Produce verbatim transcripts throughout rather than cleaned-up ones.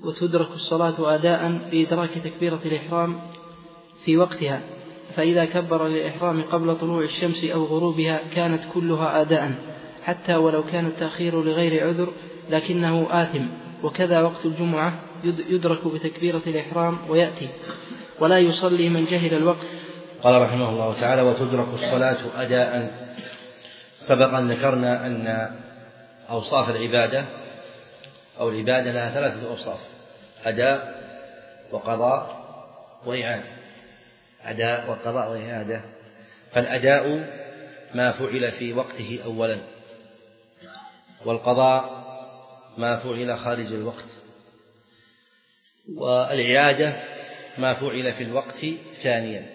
وتدرك الصلاة أداء بإدراك تكبيرة الإحرام في وقتها، فإذا كبر للإحرام قبل طلوع الشمس أو غروبها كانت كلها أداء حتى ولو كان التأخير لغير عذر لكنه آثم. وكذا وقت الجمعة يدرك بتكبيرة الإحرام ويأتي، ولا يصلي من جهل الوقت. قال رحمه الله تعالى: وتدرك الصلاة أداء. سبق أن ذكرنا أن أوصاف العبادة أو العبادة لها ثلاثة أوصاف: أداء وقضاء وإعادة. أداء وقضاء وإعادة. فالأداء ما فعل في وقته أولا، والقضاء ما فعل خارج الوقت، والإعادة ما فعل في الوقت ثانيا.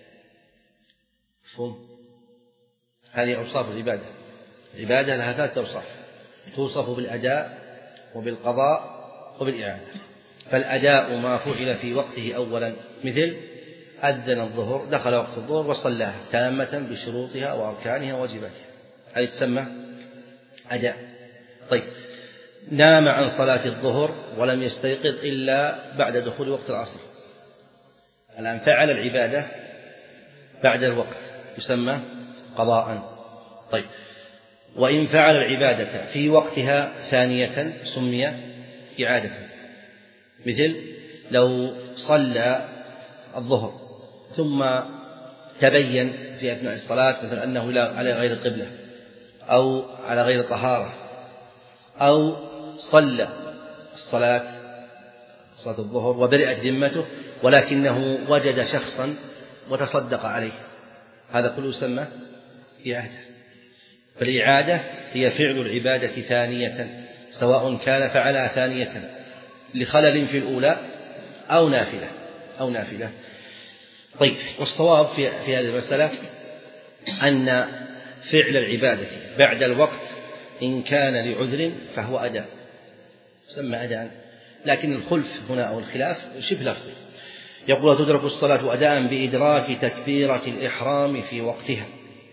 فهم؟ هذه أوصاف العبادة. العبادة لها ثلاثة أوصاف: توصف بالأداء وبالقضاء وبالإعادة. فالأداء ما فعل في وقته أولا، مثل أذن الظهر، دخل وقت الظهر وصلاها تامة بشروطها وأركانها وواجباتها، هذه تسمى أداء. طيب، نام عن صلاة الظهر ولم يستيقظ إلا بعد دخول وقت العصر، الآن فعل العبادة بعد الوقت، يسمى قضاء. طيب، وإن فعل العبادة في وقتها ثانية سمي إعادة، مثل لو صلى الظهر ثم تبين في أثناء الصلاة مثل أنه على غير القبلة أو على غير طهارة، أو صلى الصلاة صلاة الظهر وبرئت ذمته ولكنه وجد شخصا وتصدق عليه، هذا كله يسمى إعادة. فالإعادة هي فعل العبادة ثانية، سواء كان فعلها ثانية لخلل في الأولى أو نافلة أو نافلة. طيب، والصواب في, في هذه المسألة أن فعل العبادة بعد الوقت إن كان لعذر فهو أداء، يسمى أداء، لكن الخلف هنا أو الخلاف شبه لفظي. يقول: تدرك الصلاة أداء بإدراك تكبيرة الإحرام في وقتها.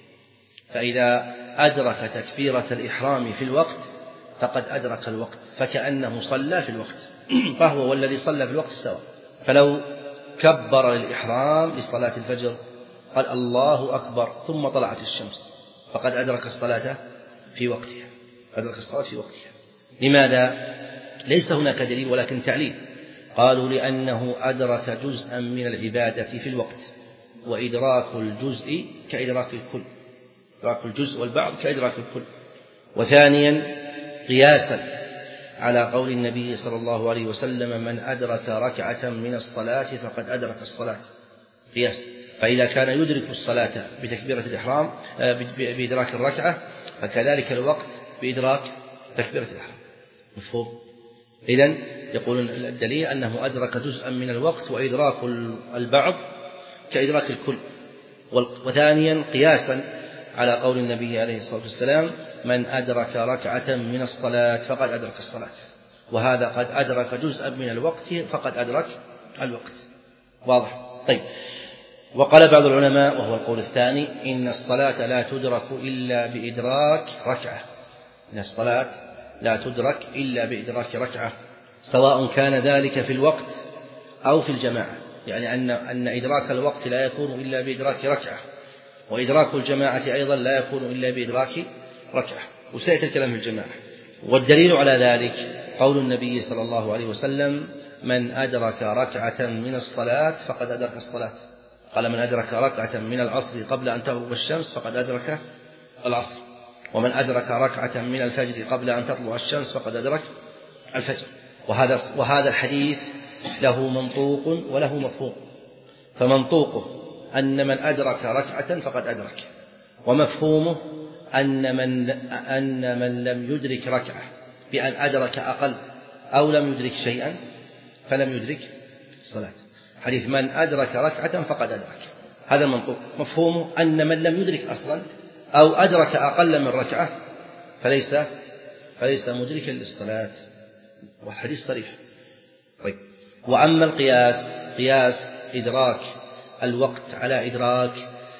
فإذا أدرك تكبيرة الإحرام في الوقت فقد أدرك الوقت، فكأنه صلى في الوقت، فهو والذي صلى في الوقت سواء. فلو كبر للإحرام لصلاة الفجر قال الله أكبر ثم طلعت الشمس فقد أدرك الصلاة في وقتها، أدرك الصلاة في وقتها. لماذا؟ ليس هناك دليل ولكن تعليل. قالوا: لأنه أدرك جزءا من العبادة في الوقت، وإدراك الجزء كإدراك الكل، إدراك الجزء والبعض كإدراك الكل. وثانيا قياسا على قول النبي صلى الله عليه وسلم: من أدرك ركعة من الصلاة فقد أدرك الصلاة، قياس. فإذا كان يدرك الصلاة بتكبيرة الإحرام بإدراك الركعة فكذلك الوقت بإدراك تكبيرة الإحرام. مفهوم؟ إذن يقول الدليل أنه أدرك جزءا من الوقت، وإدراك البعض كإدراك الكل. وثانيا قياسا على قول النبي عليه الصلاة والسلام: من أدرك ركعة من الصلاة فقد أدرك الصلاة، وهذا قد أدرك جزءا من الوقت فقد أدرك الوقت. واضح؟ طيب، وقال بعض العلماء وهو القول الثاني: إن الصلاة لا تدرك إلا بإدراك ركعة، إن الصلاة لا تدرك إلا بإدراك ركعة، سواء كان ذلك في الوقت أو في الجماعة، يعني أن أن إدراك الوقت لا يكون إلا بإدراك ركعة، وإدراك الجماعة أيضا لا يكون إلا بإدراك ركعة، وسيأتي الكلام في الجماعة. والدليل على ذلك قول النبي صلى الله عليه وسلم: من أدرك ركعة من الصلاة فقد أدرك الصلاة. قال: من أدرك ركعة من العصر قبل أن تغرب الشمس فقد أدرك العصر، ومن أدرك ركعة من الفجر قبل أن تطلع الشمس فقد أدرك الفجر. وهذا وهذا الحديث له منطوق وله مفهوم. فمنطوقه أن من أدرك ركعة فقد أدرك، ومفهومه أن من أن من لم يدرك ركعة بأن أدرك أقل أو لم يدرك شيئا فلم يدرك الصلاة. حديث من أدرك ركعة فقد أدرك، هذا المنطوق. مفهومه أن من لم يدرك أصلا أو أدرك أقل من ركعة فليس فليس مدركا للصلاة، والحديث صريح. طيب، وأما القياس، قياس إدراك الوقت على إدراك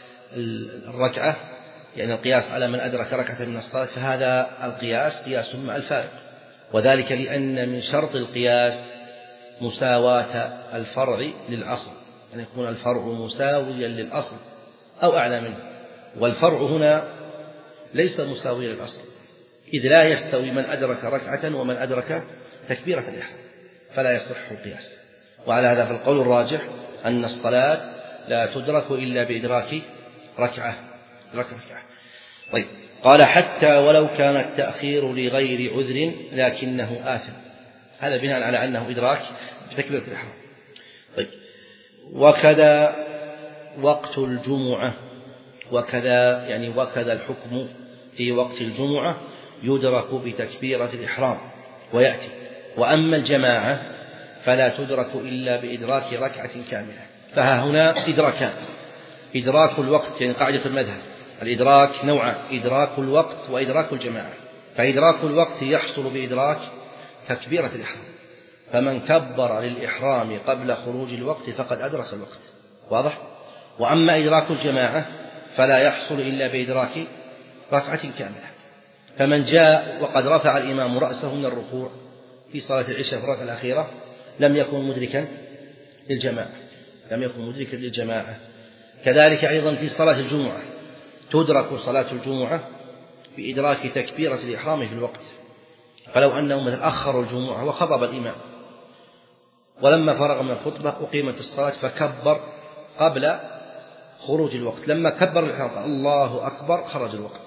الركعة، يعني القياس على من أدرك ركعة من الصلاة، فهذا القياس قياس مع الفارق، وذلك لأن من شرط القياس مساواة الفرع للأصل، أن يكون الفرع مساويا للأصل أو أعلى منه. والفرع هنا ليس مساويا للأصل، إذ لا يستوي من أدرك ركعة ومن أدرك تكبيرة الإحرام، فلا يصح القياس. وعلى هذا فالقول الراجح أن الصلاة لا تدرك إلا بإدراك ركعة ركعة. طيب، قال حتى ولو كان التأخير لغير عذر لكنه آثم، هذا بناء على أنه إدراك بتكبيرة الإحرام. طيب، وكذا وقت الجمعة، وكذا يعني وكذا الحكم في وقت الجمعة يدرك بتكبيرة الإحرام ويأتي. وأما الجماعة فلا تدرك إلا بإدراك ركعة كاملة. فها هنا إدراكان: إدراك الوقت، يعني قاعدة المذهب الإدراك نوعان: إدراك الوقت وإدراك الجماعة. فإدراك الوقت يحصل بإدراك تكبيرة الإحرام، فمن كبر للإحرام قبل خروج الوقت فقد أدرك الوقت، واضح؟ وأما إدراك الجماعة فلا يحصل إلا بإدراك ركعة كاملة. فمن جاء وقد رفع الإمام رأسه من الركوع في صلاة العشاء في الركعة الأخيرة لم يكن مدركا للجماعة، لم يكن مدركا للجماعة. كذلك أيضا في صلاة الجمعة تدرك صلاة الجمعة بإدراك تكبيرة الإحرام في الوقت. فلو أنه مثلا أخر الجمعة وخطب الإمام ولما فرغ من الخطبة أقيمت الصلاة فكبر قبل خروج الوقت، لما كبر الإحرام الله أكبر خرج الوقت،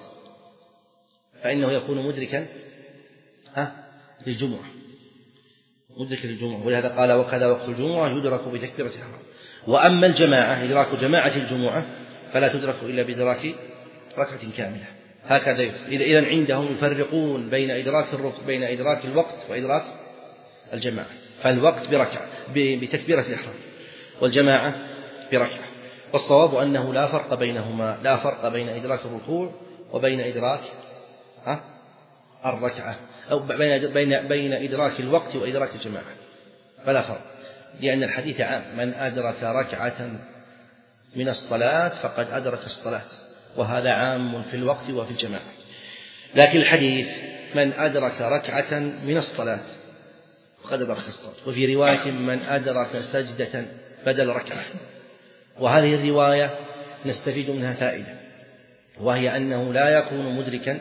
فإنه يكون مدركا ها للجمعة، مدركا للجمعة. ولهذا قال وكذا وقت الجمعة يدرك بتكبيرة الإحرام. وأما الجماعة إدراك جماعة الجمعة فلا تدرك إلا بإدراك ركعة كاملة. هكذا إذن عندهم يفرقون بين إدراك الركوع بين إدراك الوقت وإدراك الجماعة. فالوقت بركعة بتكبيرة الإحرام، والجماعة بركعة. والصواب أنه لا فرق بينهما، لا فرق بين إدراك الركوع وبين إدراك ها الركعة، أو بين بين بين إدراك الوقت وإدراك الجماعة، فلا فرق، لأن الحديث عام: من أدرك ركعة من الصلاة فقد أدرك الصلاة، وهذا عام في الوقت وفي الجماعة. لكن الحديث من أدرك ركعة من الصلاة فقد أدرك الصلاة، وفي رواية من أدرك سجدة بدل ركعة. وهذه الرواية نستفيد منها فائدة، وهي أنه لا يكون مدركا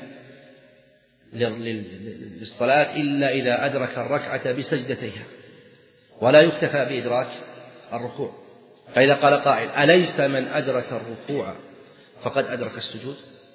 للصلاة إلا إذا أدرك الركعة بسجدتيها، ولا يكتفى بإدراك الركوع. فإذا قال قائل: أليس من أدرك الركوع فقد أدرك السجود؟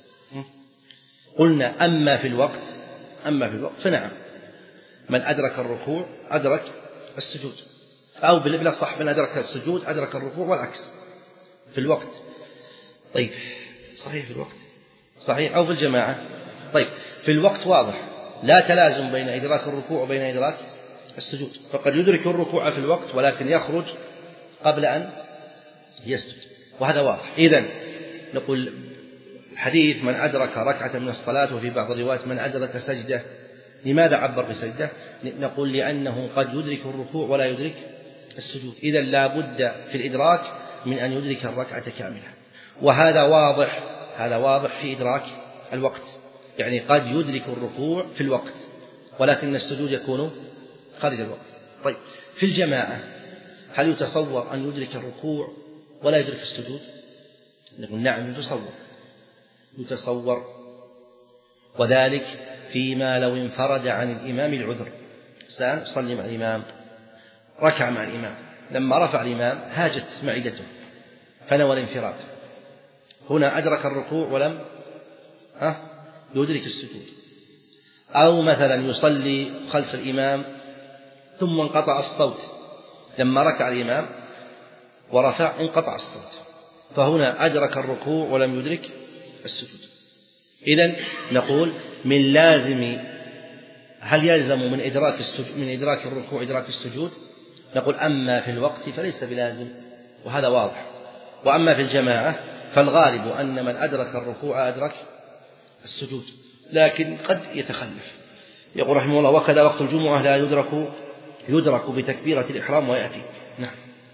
قلنا أما في الوقت أما في الوقت فنعم، من أدرك الركوع أدرك السجود، أو بالأصح من أدرك السجود أدرك الركوع، والعكس في الوقت. طيب، صحيح في الوقت صحيح، أو في الجماعة. طيب، في الوقت واضح لا تلازم بين إدراك الركوع وبين إدراك السجود، فقد يدرك الركوع في الوقت ولكن يخرج قبل أن يسجد، وهذا واضح. إذن نقول الحديث من أدرك ركعة من الصلاة، وفي بعض الروايات من أدرك سجدة. لماذا عبر بسجدة؟ نقول لأنه قد يدرك الركوع ولا يدرك السجود، إذن لا بد في الإدراك من أن يدرك الركعة كاملة. وهذا واضح، هذا واضح في إدراك الوقت، يعني قد يدرك الركوع في الوقت ولكن السجود يكون خارج الوقت. طيب، في الجماعة هل يتصور أن يدرك الركوع ولا يدرك السجود؟ نقول نعم، يتصور يتصور وذلك فيما لو انفرد عن الإمام العذر. الآن صلي مع الإمام، ركع مع الإمام، لما رفع الإمام هاجت معدته فنوى الانفراد، هنا أدرك الركوع ولم ها يدرك السجود. أو مثلا يصلي خلف الإمام ثم انقطع الصوت، لما ركع الإمام ورفع انقطع الصوت، فهنا أدرك الركوع ولم يدرك السجود. إذن نقول من لازم، هل يلزم من إدراك السجود من إدراك الركوع إدراك السجود؟ نقول أما في الوقت فليس بلازم، وهذا واضح. وأما في الجماعة فالغالب أن من أدرك الركوع أدرك السجود، لكن قد يتخلف. يقول رحمه الله: وكذا وقت الجمعة لا يدرك يدرك بتكبيرة الإحرام ويأتي. نعم.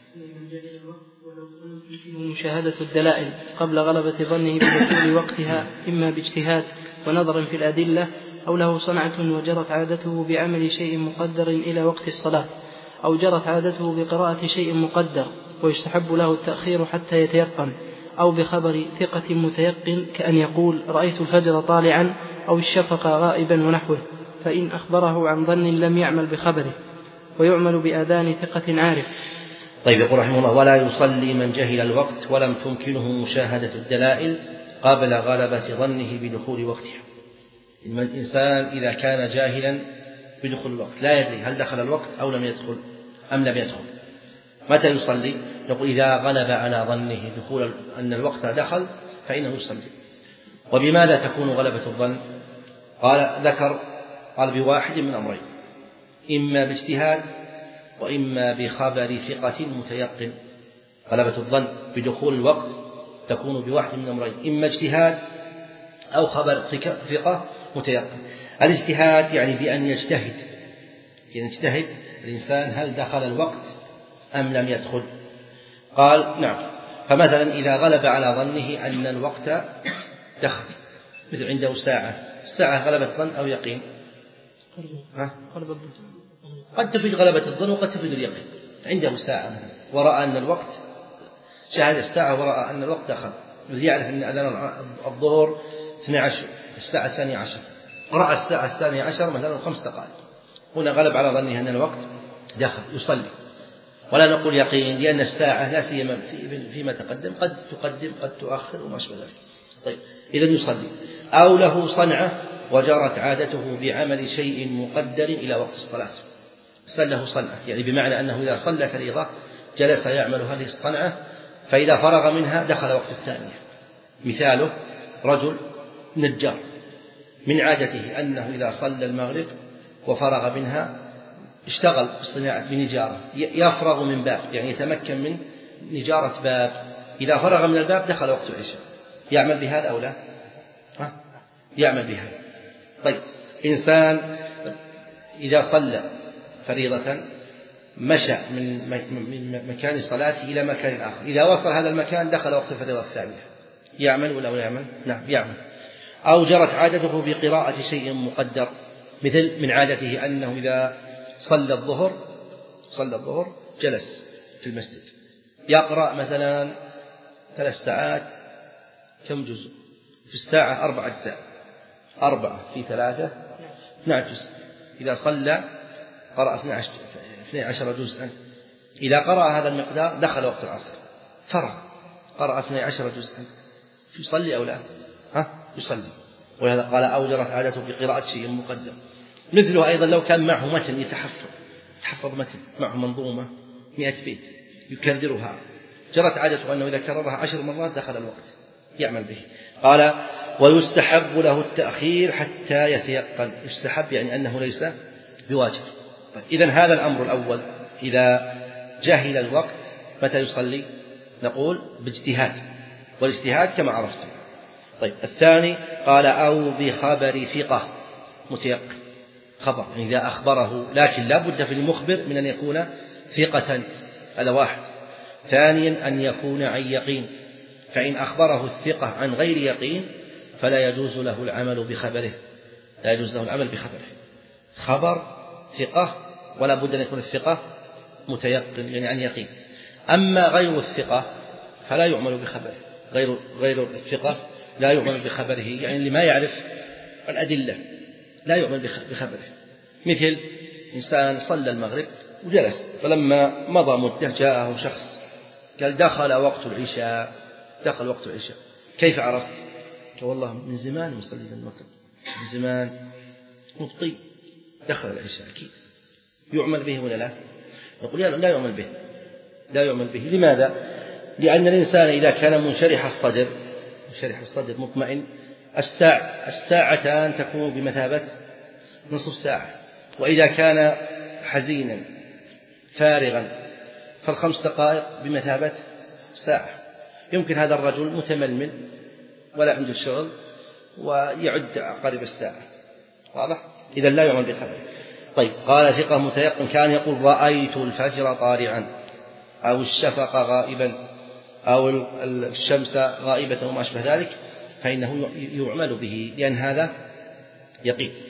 مشاهدة الدلائل قبل غلبة ظنه بدخول وقتها، إما باجتهاد ونظر في الأدلة، أو له صنعة وجرت عادته بعمل شيء مقدر إلى وقت الصلاة، أو جرت عادته بقراءة شيء مقدر ويستحب له التأخير حتى يتيقن، أو بخبر ثقة متيقن كأن يقول رأيت الفجر طالعا أو الشفق غائبا ونحوه، فإن أخبره عن ظن لم يعمل بخبره، ويعمل بآذان ثقة عارف. طيب، يقول رحمه الله: ولا يصلي من جهل الوقت ولم تمكنه مشاهدة الدلائل قبل غلبة ظنه بدخول وقتها. الإنسان إذا كان جاهلا بدخول الوقت لا يدري هل دخل الوقت أو لم يدخل أم لم يدخل، متى يصلي؟ نقول إذا غلب على ظنه دخول أن الوقت دخل فإنه يصلي. وبماذا تكون غلبة الظن؟ قال ذكر قال بواحد من أمرين: إما باجتهاد وإما بخبر ثقة متيقن. غلبة الظن بدخول الوقت تكون بواحد من أمرين: إما اجتهاد أو خبر ثقة متيقن. الاجتهاد يعني بأن يجتهد، يعني يجتهد الإنسان هل دخل الوقت أم لم يدخل. قال نعم، فمثلا إذا غلب على ظنه أن الوقت دخل، مثل عنده ساعة، الساعة غلبة ظن أو يقين؟ قد تفيد غلبة الظن وقد تفيد اليقين. عنده ساعة ورأى أن الوقت، شاهد الساعة ورأى أن الوقت دخل، يعرف أن أذان الظهر اثني عشر، الساعة الثانية عشر، رأى الساعة الثانية عشر مثلا خمس دقائق، هنا غلب على ظنه أن الوقت دخل، يصلي. ولا نقول يقين، لأن الساعة لا سيما فيما تقدم قد تقدم قد تؤخر وما أشبه ذلك. طيب، إذا يصلي. أو له صنعة وجرت عادته بعمل شيء مقدر إلى وقت الصلاة، له صنعة، يعني بمعنى أنه إذا صلى فريضة جلس يعمل هذه الصنعة، فإذا فرغ منها دخل وقت الثانية. مثاله رجل نجار، من عادته أنه إذا صلى المغرب وفرغ منها اشتغل بالصناعة بنجارة، يفرغ من باب، يعني يتمكن من نجارة باب، إذا فرغ من الباب دخل وقت العشاء. يعمل بهذا أو لا؟ ها؟ يعمل بهذا. طيب، إنسان إذا صلى فريضة مشى من مكان صلاته إلى مكان آخر، إذا وصل هذا المكان دخل وقت الفريضة الثانية، يعمل ولا لا يعمل؟ نعم يعمل. أو جرت عادته بقراءة شيء مقدر، مثل من عادته أنه إذا صلى الظهر صلى الظهر جلس في المسجد يقرأ مثلا ثلاث ساعات، كم جزء في الساعة؟ أربع أجزاء، أربعة في ثلاثة اثنى جزء. إذا صلى قرأ اثني عشر جزءا، إذا قرأ هذا المقدار دخل وقت العصر، فرغ قرأ اثني عشر جزءا، يصلي أو لا؟ ها؟ يصلي. ولهذا قال أو جرت عادته بقراءة شيء مقدم. مثله أيضا لو كان معه متن يتحفظ يتحفظ متن معه منظومة مئة بيت يكررها، جرت عادته أنه إذا كررها عشر مرات دخل الوقت، يعمل به. قال ويستحب له التأخير حتى يتيقن. يستحب يعني أنه ليس بواجب. طيب، إذن هذا الأمر الأول، إذا جهل الوقت متى يصلي؟ نقول باجتهاد، والاجتهاد كما عرفتم. طيب، الثاني قال أو بخبر ثقة متيقن، خبر يعني إذا أخبره، لكن لا بد في المخبر من أن يكون ثقة، هذا واحد. ثانيا أن يكون عن يقين، فإن أخبره الثقة عن غير يقين فلا يجوز له العمل بخبره، لا يجوز له العمل بخبره. خبر ثقة ولا بد أن يكون الثقة متيقن يعني عن يقين. أما غير الثقة فلا يعمل بخبره، غير غير الثقة لا يعمل بخبره، يعني اللي ما يعرف الأدلة لا يعمل بخبره. مثل إنسان صلى المغرب وجلس، فلما مضى مدة جاءه شخص قال دخل وقت العشاء، دخل وقت العشاء، كيف عرفت؟ قال والله من زمان مصلي المغرب، من زمان مفطي، دخل العشاء أكيد. يعمل به ولا لا؟ نقول لا يعمل به، لا يعمل به. لماذا؟ لأن الإنسان إذا كان منشرح الصدر منشرح الصدر مطمئن، الساعة الساعتان تكون بمثابة نصف ساعة، وإذا كان حزينا فارغا فالخمس دقائق بمثابة ساعة. يمكن هذا الرجل متململ ولا عنده شغل ويعد عقارب الساعة، واضح؟ إذا لا يعمل بخبره. طيب، قال ثقة متيقن كان يقول رأيت الفجر طالعا أو الشفق غائبا أو الشمس غائبة وما أشبه ذلك، فإنه يعمل به لأن هذا يقين.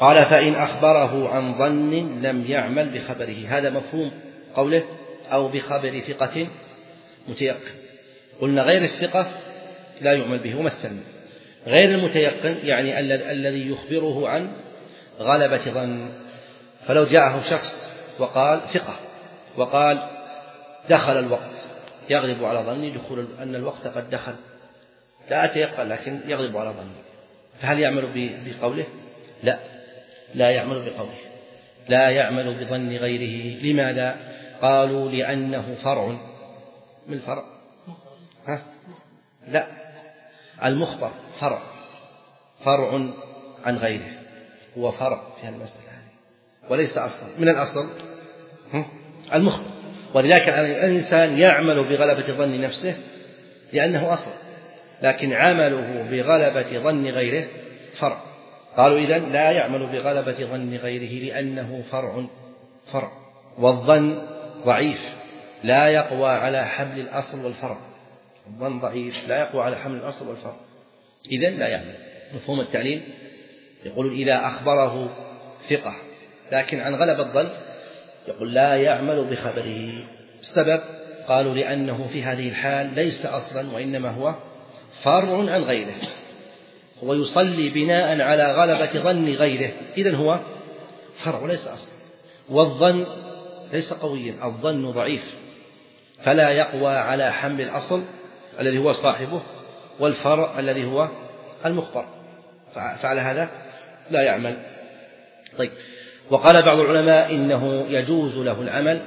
قال فإن أخبره عن ظن لم يعمل بخبره. هذا مفهوم قوله أو بخبر ثقة متيقن. قلنا غير الثقة لا يعمل به. ومثلنا غير المتيقن يعني الذي يخبره عن غلبة ظن. فلو جاءه شخص وقال ثقة وقال دخل الوقت، يغلب على ظني دخول أن الوقت قد دخل، لا أتيقن لكن يغلب على ظني، فهل يعمل بقوله؟ لا، لا يعمل بقوله، لا يعمل بظن غيره. لماذا؟ قالوا لأنه فرع من الفرع. ها؟ لا، المخبر فرع فرع عن غيره، هو فرع في المسألة وليس أصلا من الأصل المخبر. ولذلك الإنسان يعمل بغلبة ظن نفسه لأنه أصل، لكن عمله بغلبة ظن غيره فرع. قالوا إذن لا يعمل بغلبة ظن غيره لأنه فرع فرع والظن ضعيف لا يقوى على حمل الأصل والفرع. الظن ضعيف لا يقوى على حمل الأصل والفرع، إذن لا يعمل. مفهوم التعليل؟ يقول إذا أخبره ثقة لكن عن غلب الظن يقول لا يعمل بخبره. السبب قالوا لأنه في هذه الحال ليس أصلا وإنما هو فرع عن غيره، هو يصلي بناء على غلبة ظن غيره، إذن هو فرع وليس أصلا. والظن ليس قويا، الظن ضعيف فلا يقوى على حمل الأصل الذي هو صاحبه والفرع الذي هو المخبر، فعلى هذا لا يعمل. طيب، وقال بعض العلماء إنه يجوز له العمل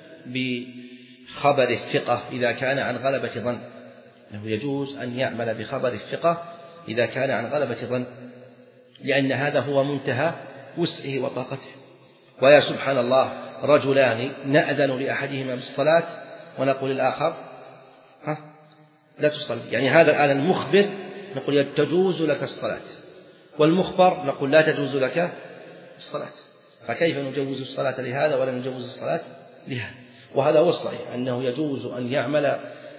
بخبر الثقة إذا كان عن غلبة ظن، إنه يجوز أن يعمل بخبر الثقة إذا كان عن غلبة ظن، لأن هذا هو منتهى وسعه وطاقته. ويا سبحان الله، رجلان نأذن لأحدهما بالصلاة ونقول للآخر ها لا تصلي، يعني هذا الآن المخبر نقول تجوز لك الصلاة، والمخبر نقول لا تجوز لك الصلاة، فكيف نجوز الصلاة لهذا ولا نجوز الصلاة لهذا؟ وهذا هو الصحيح أنه يجوز أن يعمل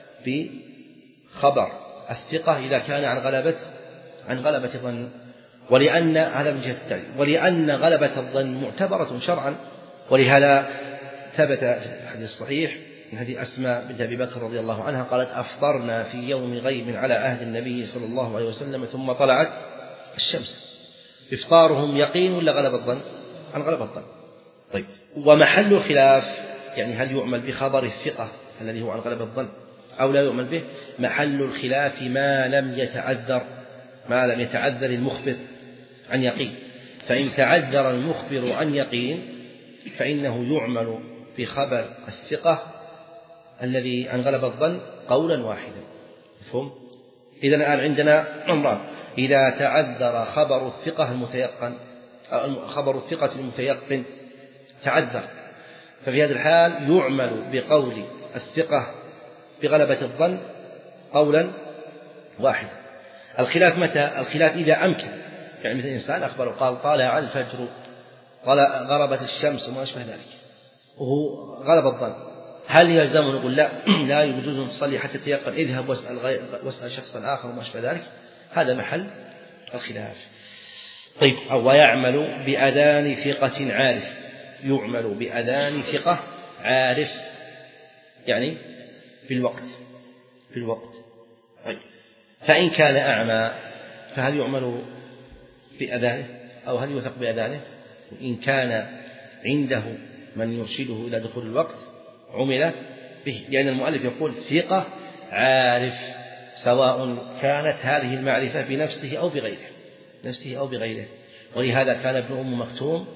بخبر الثقة إذا كان عن غلبة عن غلبة ظن، ولأن هذا من جهة التعليل، ولأن غلبة الظن معتبرة شرعا. ولهذا ثبت في الحديث الصحيح من حديث أسماء بنت أبي بكر رضي الله عنها قالت أفطرنا في يوم غيم على عهد النبي صلى الله عليه وسلم ثم طلعت الشمس. إفطارهم يقين ولا غلبة الظن؟ عن غلبة الظن. طيب، ومحل الخلاف يعني هل يعمل بخبر الثقة الذي هو عن غلبة الظن أو لا يعمل به؟ محل الخلاف ما لم يتعذر ما لم يتعذر المخبر عن يقين. فإن تعذر المخبر عن يقين فإنه يعمل بخبر الثقة الذي عن غلبة الظن قولا واحدا. مفهوم؟ إذن الآن عندنا أمران: إذا تعذر خبر الثقة المتيقن خبر الثقة المتيقن تعذر، ففي هذه الحال يعمل بقول الثقة بغلبة الظن قولا واحدا. الخلاف متى؟ الخلاف إذا أمكن، يعني مثل إنسان أخبره قال طالع الفجر، قال غربت الشمس وما أشبه ذلك، وهو غلب الظن، هل يلزم نقول لا لا يجوز أن تصلي حتى تيقن، اذهب واسأل, غير واسأل شخصا آخر وما أشبه ذلك؟ هذا محل الخلاف. طيب، أو يعمل بأذان ثقة عارف، يعمل بأذان ثقة عارف يعني في الوقت في الوقت طيب، فإن كان أعمى فهل يعمل بأذانه أو هل يوثق بأذانه؟ إن كان عنده من يرشده إلى دخول الوقت عمل به، لأن المؤلف يقول ثقة عارف، سواء كانت هذه المعرفة بنفسه أو بغيره نفسه أو بغيره. ولهذا كان ابن أم مكتوم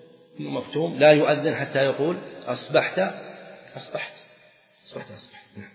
مكتوم لا يؤذن حتى يقول أصبحت أصبحت أصبحت أصبحت